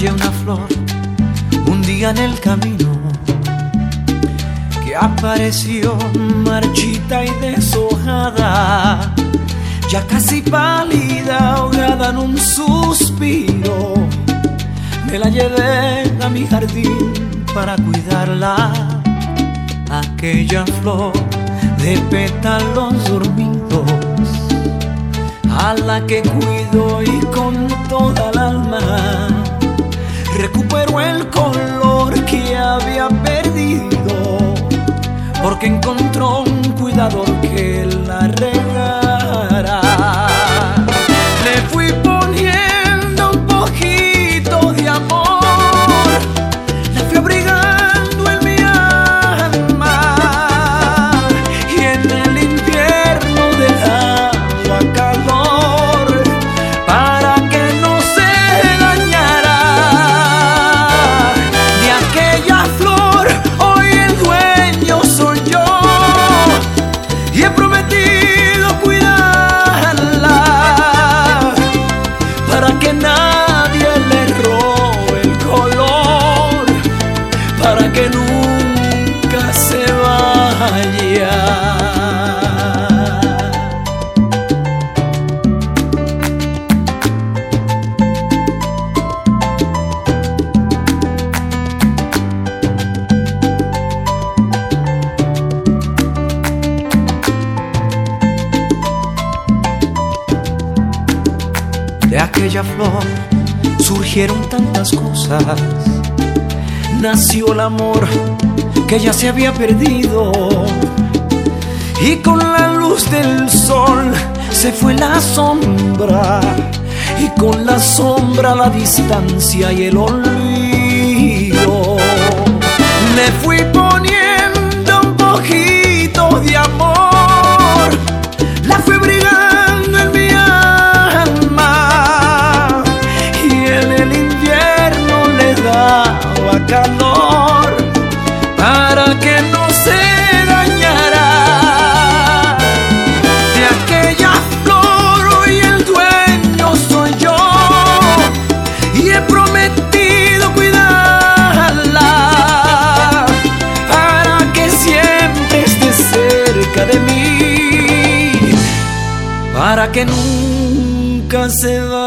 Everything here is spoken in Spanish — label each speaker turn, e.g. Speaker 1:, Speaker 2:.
Speaker 1: hallé una flor un día en el camino que apareció marchita y deshojada, ya casi pálida, ahogada en un suspiro. Me la llevé a mi jardín para cuidarla, aquella flor de pétalos dormidos, a la que cuido y con toda el alma recuperó el color que había perdido, porque encontró un cuidador que la regara. Le fui poniendo un poquito de amor, la fui abrigando en mi alma, y en el invierno dejaba calor para que no se dañara. De aquella flor hoy el dueño soy yo, y he prometido cuidarla para que nadie le robe el color, para que nunca se vaya. De aquella flor surgieron tantas cosas, nació el amor que ya se había perdido, y con la luz del sol se fue la sombra, y con la sombra la distancia y el olvido. Le fui poniendo un poquito de amor, la fui brigando en mi alma, y en el invierno le daba calor para que no se dañara. De aquella flor hoy el dueño soy yo, y he prometido cuidarla para que siempre esté cerca de mí, para que nunca se vaya.